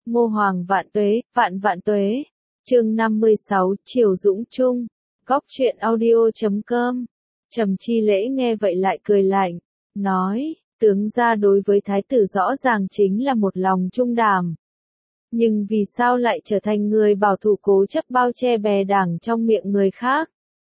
Ngô Hoàng vạn vạn tuế. Chương 56, Triều Dũng Trung. Góc truyện audio.com. Trầm Chi Lễ nghe vậy lại cười lạnh, nói, tướng gia đối với thái tử rõ ràng chính là một lòng trung đàm. Nhưng vì sao lại trở thành người bảo thủ cố chấp bao che bè đảng trong miệng người khác?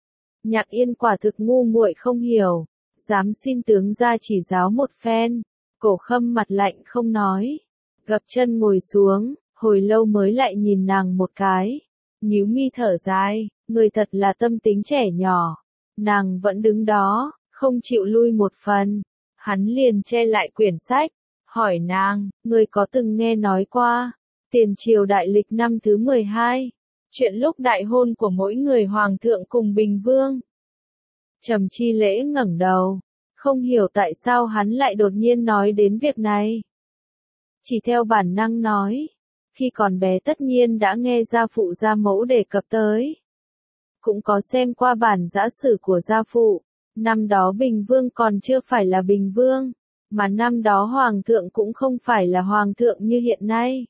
Nhạc Yên quả thực ngu muội không hiểu, dám xin tướng gia chỉ giáo một phen. Cổ Khâm mặt lạnh không nói, gập chân ngồi xuống, hồi lâu mới lại nhìn nàng một cái, nhíu mi thở dài, người thật là tâm tính trẻ nhỏ. Nàng vẫn đứng đó, không chịu lui một phần. Hắn liền che lại quyển sách, hỏi nàng, người có từng nghe nói qua tiền triều đại lịch năm thứ 12, chuyện lúc đại hôn của mỗi người hoàng thượng cùng Bình Vương? Trầm Chi Lễ ngẩng đầu, không hiểu tại sao hắn lại đột nhiên nói đến việc này. Chỉ theo bản năng nói, khi còn bé tất nhiên đã nghe gia phụ gia mẫu đề cập tới. Cũng có xem qua bản giã sử của gia phụ, năm đó Bình Vương còn chưa phải là Bình Vương, mà năm đó Hoàng thượng cũng không phải là Hoàng thượng như hiện nay.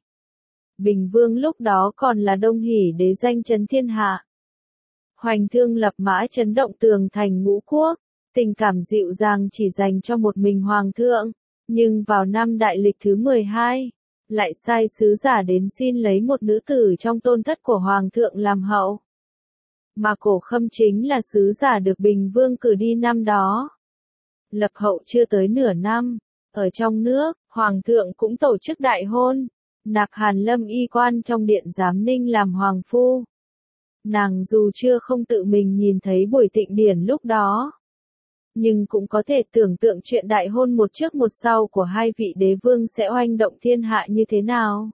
Bình Vương lúc đó còn là Đông Hỷ đế danh chấn thiên hạ. Hoành thương lập mã chấn động tường thành ngũ quốc, tình cảm dịu dàng chỉ dành cho một mình Hoàng thượng, nhưng vào năm đại lịch thứ 12, lại sai sứ giả đến xin lấy một nữ tử trong tôn thất của Hoàng thượng làm hậu. Mà Cổ Khâm chính là sứ giả được Bình Vương cử đi năm đó. Lập hậu chưa tới nửa năm, ở trong nước, Hoàng thượng cũng tổ chức đại hôn, nạp Hàn Lâm y quan trong điện giám ninh làm hoàng phu. Nàng dù chưa không tự mình nhìn thấy buổi tịnh điển lúc đó, nhưng cũng có thể tưởng tượng chuyện đại hôn một trước một sau của hai vị đế vương sẽ oanh động thiên hạ như thế nào.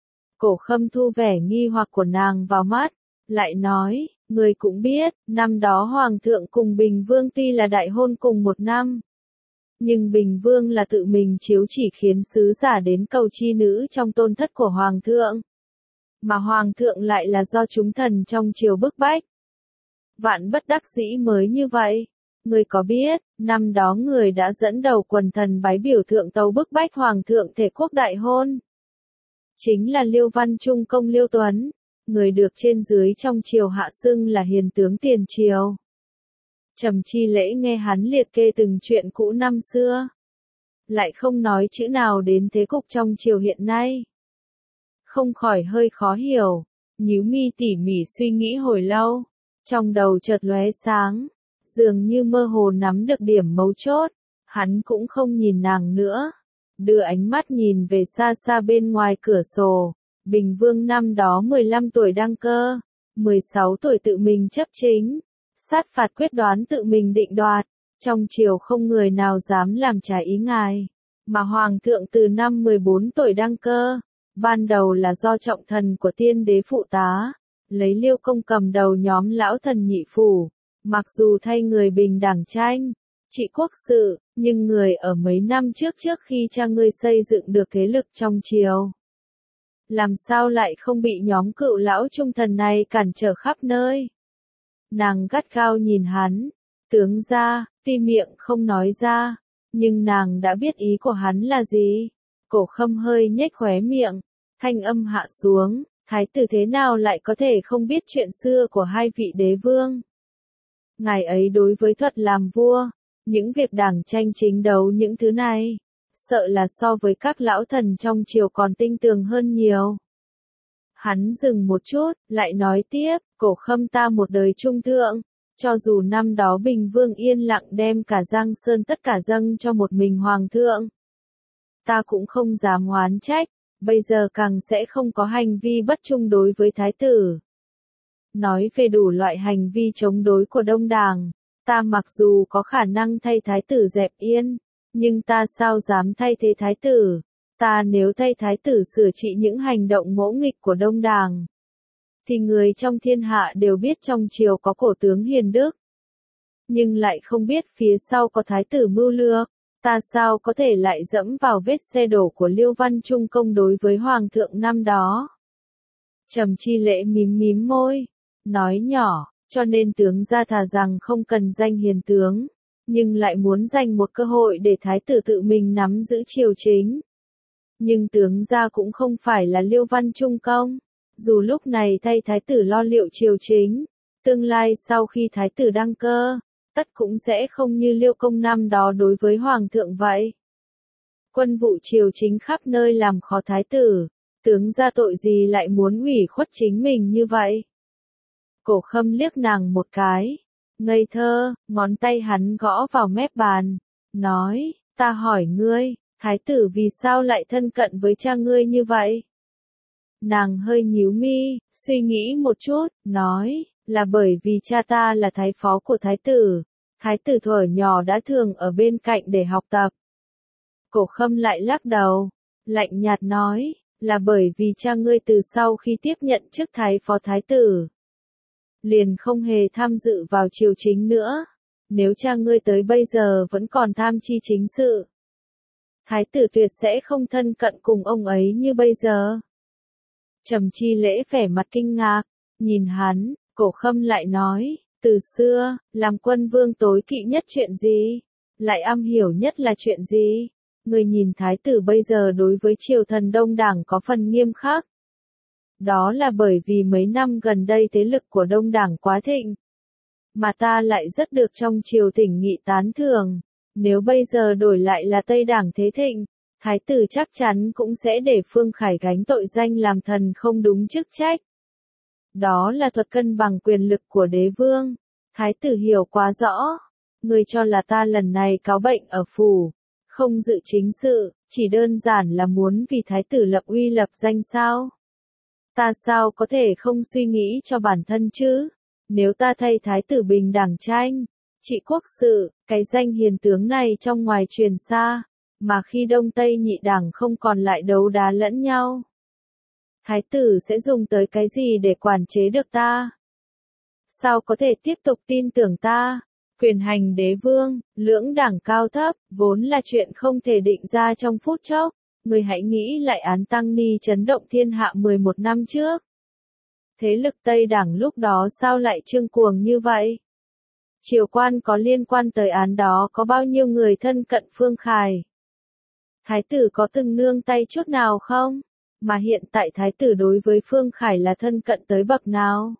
Cổ Khâm thu vẻ nghi hoặc của nàng vào mắt, lại nói, người cũng biết, năm đó Hoàng thượng cùng Bình Vương tuy là đại hôn cùng một năm, nhưng Bình Vương là tự mình chiếu chỉ khiến sứ giả đến cầu chi nữ trong tôn thất của Hoàng thượng, mà Hoàng thượng lại là do chúng thần trong triều bức bách. Vạn bất đắc dĩ mới như vậy. Người có biết, năm đó người đã dẫn đầu quần thần bái biểu thượng tấu bức bách Hoàng thượng thể quốc đại hôn. Chính là Liêu Văn Trung công Liêu Tuấn, người được trên dưới trong triều hạ xưng là hiền tướng tiền triều. Trầm Chi Lễ nghe hắn liệt kê từng chuyện cũ năm xưa, lại không nói chữ nào đến thế cục trong triều hiện nay. Không khỏi hơi khó hiểu, nhíu mi tỉ mỉ suy nghĩ hồi lâu, trong đầu chợt lóe sáng, dường như mơ hồ nắm được điểm mấu chốt. Hắn cũng không nhìn nàng nữa, đưa ánh mắt nhìn về xa xa bên ngoài cửa sổ. Bình Vương năm đó 15 tuổi đăng cơ, 16 tuổi tự mình chấp chính, sát phạt quyết đoán tự mình định đoạt, trong triều không người nào dám làm trái ý ngài, mà Hoàng thượng từ năm 14 tuổi đăng cơ, ban đầu là do trọng thần của tiên đế phụ tá, lấy Liêu Công cầm đầu nhóm lão thần nhị phủ, mặc dù thay người bình đẳng tranh, trị quốc sự, nhưng người ở mấy năm trước khi cha ngươi xây dựng được thế lực trong triều. Làm sao lại không bị nhóm cựu lão trung thần này cản trở khắp nơi? Nàng gắt gao nhìn hắn, tướng gia, tuy miệng không nói ra, nhưng nàng đã biết ý của hắn là gì. Cổ Khâm hơi nhếch khóe miệng, thanh âm hạ xuống, thái tử thế nào lại có thể không biết chuyện xưa của hai vị đế vương? Ngài ấy đối với thuật làm vua, những việc đảng tranh chính đấu những thứ này, sợ là so với các lão thần trong triều còn tinh tường hơn nhiều. Hắn dừng một chút, lại nói tiếp, Cổ Khâm ta một đời trung thượng, cho dù năm đó Bình Vương yên lặng đem cả Giang Sơn tất cả dâng cho một mình Hoàng thượng, ta cũng không dám oán trách, bây giờ càng sẽ không có hành vi bất trung đối với thái tử. Nói về đủ loại hành vi chống đối của Đông Đảng, ta mặc dù có khả năng thay thái tử dẹp yên, nhưng ta sao dám thay thế thái tử? Ta nếu thay thái tử sửa trị những hành động ngỗ nghịch của Đông Đảng, thì người trong thiên hạ đều biết trong triều có cổ tướng hiền đức, nhưng lại không biết phía sau có thái tử mưu lược. Ta sao có thể lại dẫm vào vết xe đổ của Liêu Văn Trung công đối với Hoàng thượng năm đó? Trầm Chi Lễ mím môi, nói nhỏ, cho nên tướng gia thà rằng không cần danh hiền tướng, nhưng lại muốn dành một cơ hội để thái tử tự mình nắm giữ triều chính. Nhưng tướng gia cũng không phải là Liêu Văn Trung công, dù lúc này thay thái tử lo liệu triều chính, tương lai sau khi thái tử đăng cơ, tất cũng sẽ không như Liêu công năm đó đối với hoàng thượng vậy. Quân vụ triều chính khắp nơi làm khó thái tử, tướng gia tội gì lại muốn ủy khuất chính mình như vậy. Cổ Khâm liếc nàng một cái, ngây thơ, ngón tay hắn gõ vào mép bàn, nói, ta hỏi ngươi, thái tử vì sao lại thân cận với cha ngươi như vậy? Nàng hơi nhíu mi, suy nghĩ một chút, nói, là bởi vì cha ta là thái phó của thái tử thuở nhỏ đã thường ở bên cạnh để học tập. Cổ Khâm lại lắc đầu, lạnh nhạt nói, là bởi vì cha ngươi từ sau khi tiếp nhận chức thái phó thái tử, liền không hề tham dự vào triều chính nữa. Nếu cha ngươi tới bây giờ vẫn còn tham chi chính sự, thái tử tuyệt sẽ không thân cận cùng ông ấy như bây giờ. Trầm Chi Lễ vẻ mặt kinh ngạc, nhìn hắn, Cổ Khâm lại nói, từ xưa, làm quân vương tối kỵ nhất chuyện gì? Lại am hiểu nhất là chuyện gì? Người nhìn thái tử bây giờ đối với triều thần Đông Đảng có phần nghiêm khắc. Đó là bởi vì mấy năm gần đây thế lực của Đông Đảng quá thịnh, mà ta lại rất được trong triều tỉnh nghị tán thưởng. Nếu bây giờ đổi lại là Tây Đảng thế thịnh, thái tử chắc chắn cũng sẽ để Phương Khải gánh tội danh làm thần không đúng chức trách. Đó là thuật cân bằng quyền lực của đế vương. Thái tử hiểu quá rõ. Người cho là ta lần này cáo bệnh ở phủ, không dự chính sự, chỉ đơn giản là muốn vì thái tử lập uy lập danh sao? Ta sao có thể không suy nghĩ cho bản thân chứ? Nếu ta thay thái tử bình đẳng tranh, trị quốc sự, cái danh hiền tướng này trong ngoài truyền xa, mà khi Đông Tây nhị đảng không còn lại đấu đá lẫn nhau, thái tử sẽ dùng tới cái gì để quản chế được ta? Sao có thể tiếp tục tin tưởng ta? Quyền hành đế vương, lưỡng đảng cao thấp, vốn là chuyện không thể định ra trong phút chốc. Người hãy nghĩ lại án Tăng Ni chấn động thiên hạ 11 năm trước. Thế lực Tây Đảng lúc đó sao lại trương cuồng như vậy? Triều quan có liên quan tới án đó có bao nhiêu người thân cận Phương Khải? Thái tử có từng nương tay chút nào không? Mà hiện tại thái tử đối với Phương Khải là thân cận tới bậc nào?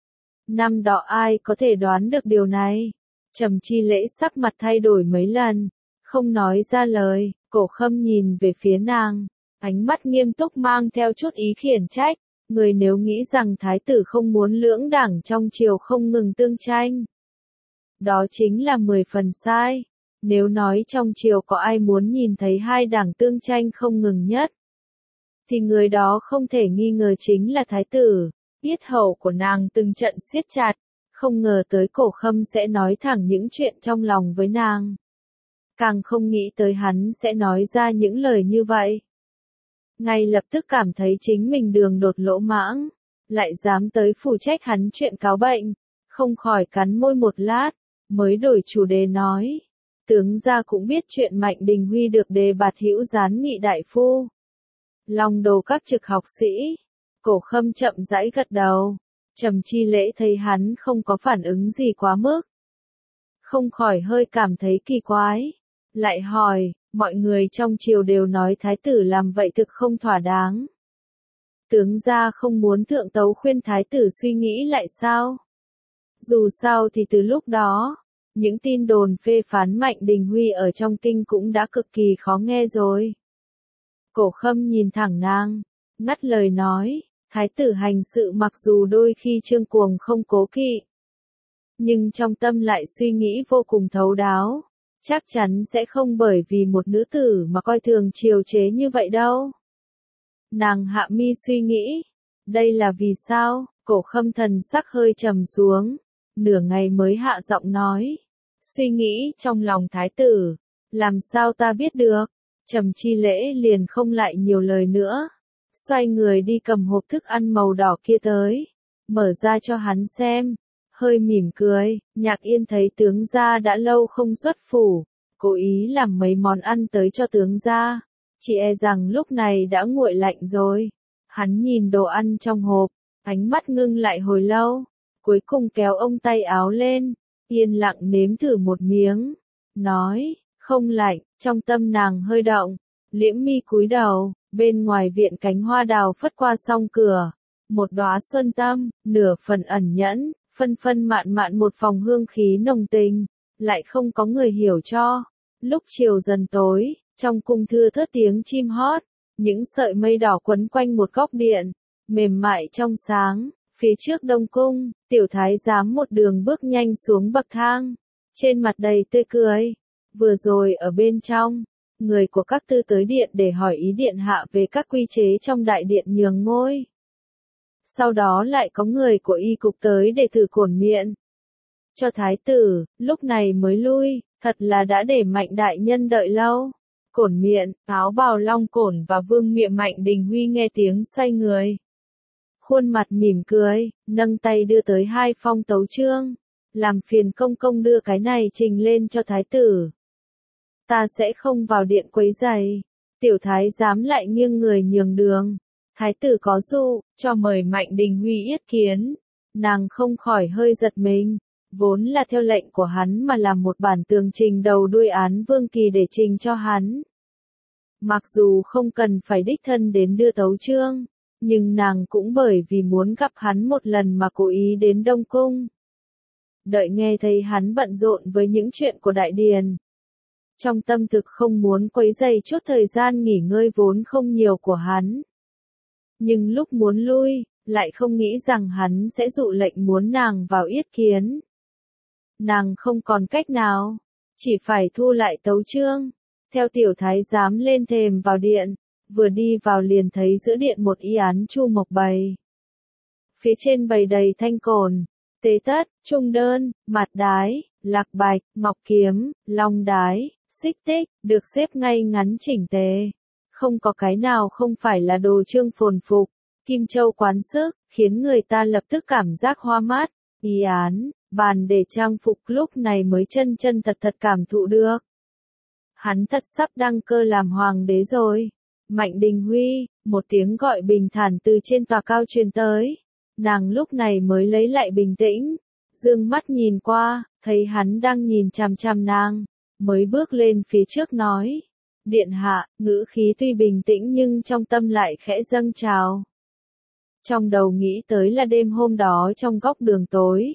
Năm đó ai có thể đoán được điều này? Trầm Chi Lễ sắc mặt thay đổi mấy lần, không nói ra lời. Cổ Khâm nhìn về phía nàng, ánh mắt nghiêm túc mang theo chút ý khiển trách. Người nếu nghĩ rằng thái tử không muốn lưỡng đảng trong triều không ngừng tương tranh, đó chính là 10 phần sai. Nếu nói trong triều có ai muốn nhìn thấy hai đảng tương tranh không ngừng nhất, thì người đó không thể nghi ngờ chính là thái tử. Yết hầu của nàng từng trận siết chặt, không ngờ tới Cổ Khâm sẽ nói thẳng những chuyện trong lòng với nàng. Càng không nghĩ tới hắn sẽ nói ra những lời như vậy. Ngay lập tức cảm thấy chính mình đường đột lỗ mãng, lại dám tới phụ trách hắn chuyện cáo bệnh, không khỏi cắn môi một lát, mới đổi chủ đề nói. Tướng gia cũng biết chuyện Mạnh Đình Huy được đề bạt hữu gián nghị đại phu. Lòng đồ các trực học sĩ. Cổ Khâm chậm rãi gật đầu. Trầm Chi Lễ thấy hắn không có phản ứng gì quá mức, không khỏi hơi cảm thấy kỳ quái. Lại hỏi, mọi người trong triều đều nói thái tử làm vậy thực không thỏa đáng. Tướng gia không muốn thượng tấu khuyên thái tử suy nghĩ lại sao? Dù sao thì từ lúc đó, những tin đồn phê phán Mạnh Đình Huy ở trong kinh cũng đã cực kỳ khó nghe rồi. Cổ Khâm nhìn thẳng nàng, ngắt lời nói, thái tử hành sự mặc dù đôi khi trương cuồng không cố kỵ, nhưng trong tâm lại suy nghĩ vô cùng thấu đáo. Chắc chắn sẽ không bởi vì một nữ tử mà coi thường triều chế như vậy đâu. Nàng hạ mi suy nghĩ. Đây là vì sao? Cổ Khâm thần sắc hơi trầm xuống. Nửa ngày mới hạ giọng nói. Suy nghĩ trong lòng thái tử. Làm sao ta biết được? Trầm Chi Lễ liền không lại nhiều lời nữa. Xoay người đi cầm hộp thức ăn màu đỏ kia tới. Mở ra cho hắn xem. Hơi mỉm cười, Nhạc Yên thấy tướng gia đã lâu không xuất phủ, cố ý làm mấy món ăn tới cho tướng gia, chỉ e rằng lúc này đã nguội lạnh rồi. Hắn nhìn đồ ăn trong hộp, ánh mắt ngưng lại hồi lâu, cuối cùng kéo ông tay áo lên, yên lặng nếm thử một miếng, nói, không lạnh. Trong tâm nàng hơi động, liễm mi cúi đầu, Bên ngoài viện cánh hoa đào phất qua song cửa, một đóa xuân tâm, nửa phần ẩn nhẫn, phân phân mạn mạn một phòng hương khí nồng tình, lại không có người hiểu cho. Lúc chiều dần tối, trong cung thưa thớt tiếng chim hót, những sợi mây đỏ quấn quanh một góc điện, mềm mại trong sáng, phía trước đông cung, tiểu thái giám một đường bước nhanh xuống bậc thang, trên mặt đầy tươi cười. Vừa rồi ở bên trong, người của các tư tới điện để hỏi ý điện hạ về các quy chế trong đại điện nhường ngôi. Sau đó lại có người của y cục tới để thử cổn miệng cho thái tử, lúc này mới lui, thật là đã để Mạnh đại nhân đợi lâu. Cổn miệng, áo bào long cổn và vương miện Mạnh Đình Huy nghe tiếng xoay người. Khuôn mặt mỉm cười, nâng tay đưa tới hai phong tấu chương, làm phiền công công đưa cái này trình lên cho thái tử. Ta sẽ không vào điện quấy giày. Tiểu thái giám lại nghiêng người nhường đường. Thái tử có dụ, cho mời Mạnh Đình Huy yết kiến. Nàng không khỏi hơi giật mình. Vốn là theo lệnh của hắn mà làm một bản tường trình đầu đuôi án vương kỳ để trình cho hắn. Mặc dù không cần phải đích thân đến đưa tấu chương, nhưng nàng cũng bởi vì muốn gặp hắn một lần mà cố ý đến Đông Cung. Đợi nghe thấy hắn bận rộn với những chuyện của đại điền. Trong tâm thực không muốn quấy rầy chút thời gian nghỉ ngơi vốn không nhiều của hắn. Nhưng lúc muốn lui, lại không nghĩ rằng hắn sẽ dụ lệnh muốn nàng vào yết kiến. Nàng không còn cách nào, chỉ phải thu lại tấu chương, theo tiểu thái giám lên thềm vào điện, vừa đi vào liền thấy giữa điện một y án chu mộc bày. Phía trên bày đầy thanh cổn, tế tất, trung đơn, mạt đái, lạc bạch, ngọc kiếm, long đái, xích tích, được xếp ngay ngắn chỉnh tề. Không có cái nào không phải là đồ trương phồn phục, kim châu quán sức, khiến người ta lập tức cảm giác hoa mát. Y án, bàn để trang phục lúc này mới chân chân thật thật cảm thụ được. Hắn thật sắp đăng cơ làm hoàng đế rồi. Mạnh Đình Huy, một tiếng gọi bình thản từ trên tòa cao truyền tới. Nàng lúc này mới lấy lại bình tĩnh, dương mắt nhìn qua, thấy hắn đang nhìn chằm chằm nàng, mới bước lên phía trước nói. Điện hạ, ngữ khí tuy bình tĩnh nhưng trong tâm lại khẽ dâng trào. Trong đầu nghĩ tới là đêm hôm đó trong góc đường tối.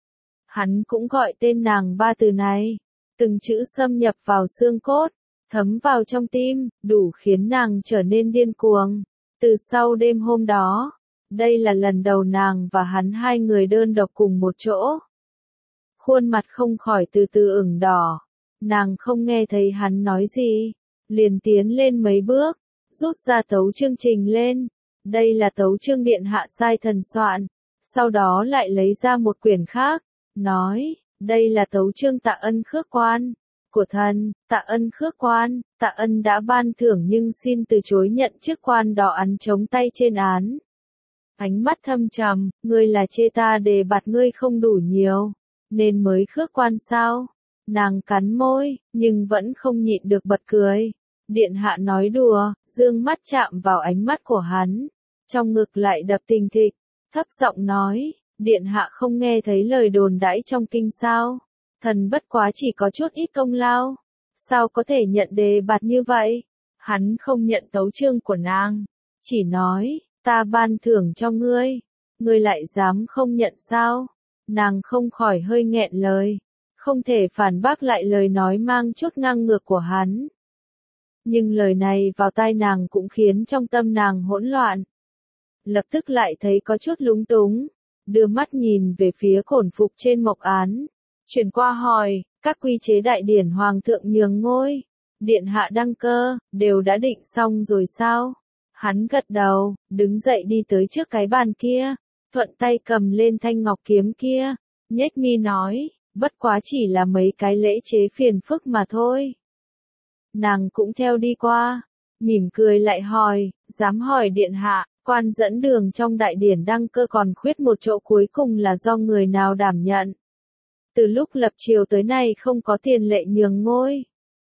Hắn cũng gọi tên nàng ba từ này, từng chữ xâm nhập vào xương cốt, thấm vào trong tim, đủ khiến nàng trở nên điên cuồng. Từ sau đêm hôm đó, đây là lần đầu nàng và hắn hai người đơn độc cùng một chỗ. Khuôn mặt không khỏi từ từ ửng đỏ, nàng không nghe thấy hắn nói gì, liền tiến lên mấy bước, rút ra tấu chương trình lên. Đây là tấu chương điện hạ sai thần soạn, sau đó lại lấy ra một quyển khác, nói, đây là tấu chương tạ ân khước quan của thần. Tạ ân khước quan, tạ ân đã ban thưởng nhưng xin từ chối nhận chức quan đỏ án chống tay trên án. Ánh mắt thâm trầm, ngươi là chê ta đề bạt ngươi không đủ nhiều, nên mới khước quan sao? Nàng cắn môi, nhưng vẫn không nhịn được bật cười. Điện hạ nói đùa, dương mắt chạm vào ánh mắt của hắn, trong ngực lại đập thình thịch, thấp giọng nói, điện hạ không nghe thấy lời đồn đãi trong kinh sao? Thần bất quá chỉ có chút ít công lao, sao có thể nhận đề bạt như vậy? Hắn không nhận tấu chương của nàng, chỉ nói, ta ban thưởng cho ngươi, ngươi lại dám không nhận sao? Nàng không khỏi hơi nghẹn lời, không thể phản bác lại lời nói mang chút ngang ngược của hắn. Nhưng lời này vào tai nàng cũng khiến trong tâm nàng hỗn loạn. Lập tức lại thấy có chút lúng túng, đưa mắt nhìn về phía cổn phục trên mộc án. Chuyển qua hỏi, các quy chế đại điển hoàng thượng nhường ngôi, điện hạ đăng cơ, đều đã định xong rồi sao? Hắn gật đầu, đứng dậy đi tới trước cái bàn kia, thuận tay cầm lên thanh ngọc kiếm kia, nhếch mi nói, bất quá chỉ là mấy cái lễ chế phiền phức mà thôi. Nàng cũng theo đi qua, mỉm cười lại hỏi, dám hỏi điện hạ, quan dẫn đường trong đại điển đăng cơ còn khuyết một chỗ cuối cùng là do người nào đảm nhận? Từ lúc lập triều tới nay không có tiền lệ nhường ngôi.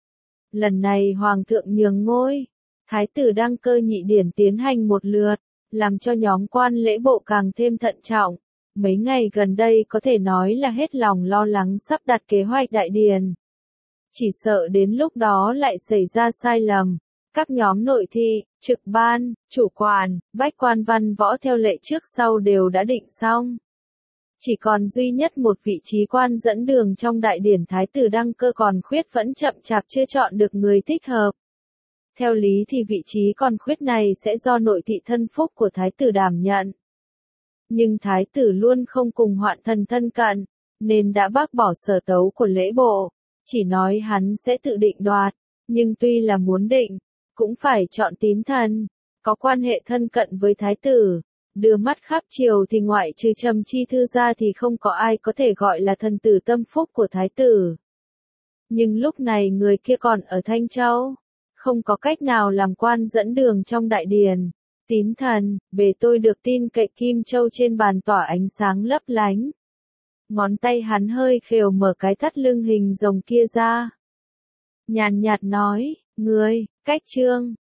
Lần này hoàng thượng nhường ngôi, thái tử đăng cơ nhị điển tiến hành một lượt, làm cho nhóm quan lễ bộ càng thêm thận trọng. Mấy ngày gần đây có thể nói là hết lòng lo lắng sắp đặt kế hoạch đại điển. Chỉ sợ đến lúc đó lại xảy ra sai lầm, Các nhóm nội thị, trực ban, chủ quản, bách quan văn võ theo lệ trước sau đều đã định xong. Chỉ còn duy nhất một vị trí quan dẫn đường trong đại điển thái tử đăng cơ còn khuyết vẫn chậm chạp chưa chọn được người thích hợp. Theo lý thì vị trí còn khuyết này sẽ do nội thị thân phúc của thái tử đảm nhận. Nhưng thái tử luôn không cùng Hoạn Thần thân cận, nên đã bác bỏ sở tấu của lễ bộ, chỉ nói hắn sẽ tự định đoạt, nhưng tuy là muốn định, cũng phải chọn tín thần, có quan hệ thân cận với thái tử. Đưa mắt khắp triều thì ngoại trừ Trầm Chi Thư ra thì không có ai có thể gọi là thần tử tâm phúc của thái tử. Nhưng lúc này người kia còn ở Thanh Châu, không có cách nào làm quan dẫn đường trong đại điển. Tín thần, bề tôi được tin cậy kim châu trên bàn tỏa ánh sáng lấp lánh. Ngón tay hắn hơi khều mở cái thắt lưng hình rồng kia ra. Nhàn nhạt nói, ngươi, cách trương,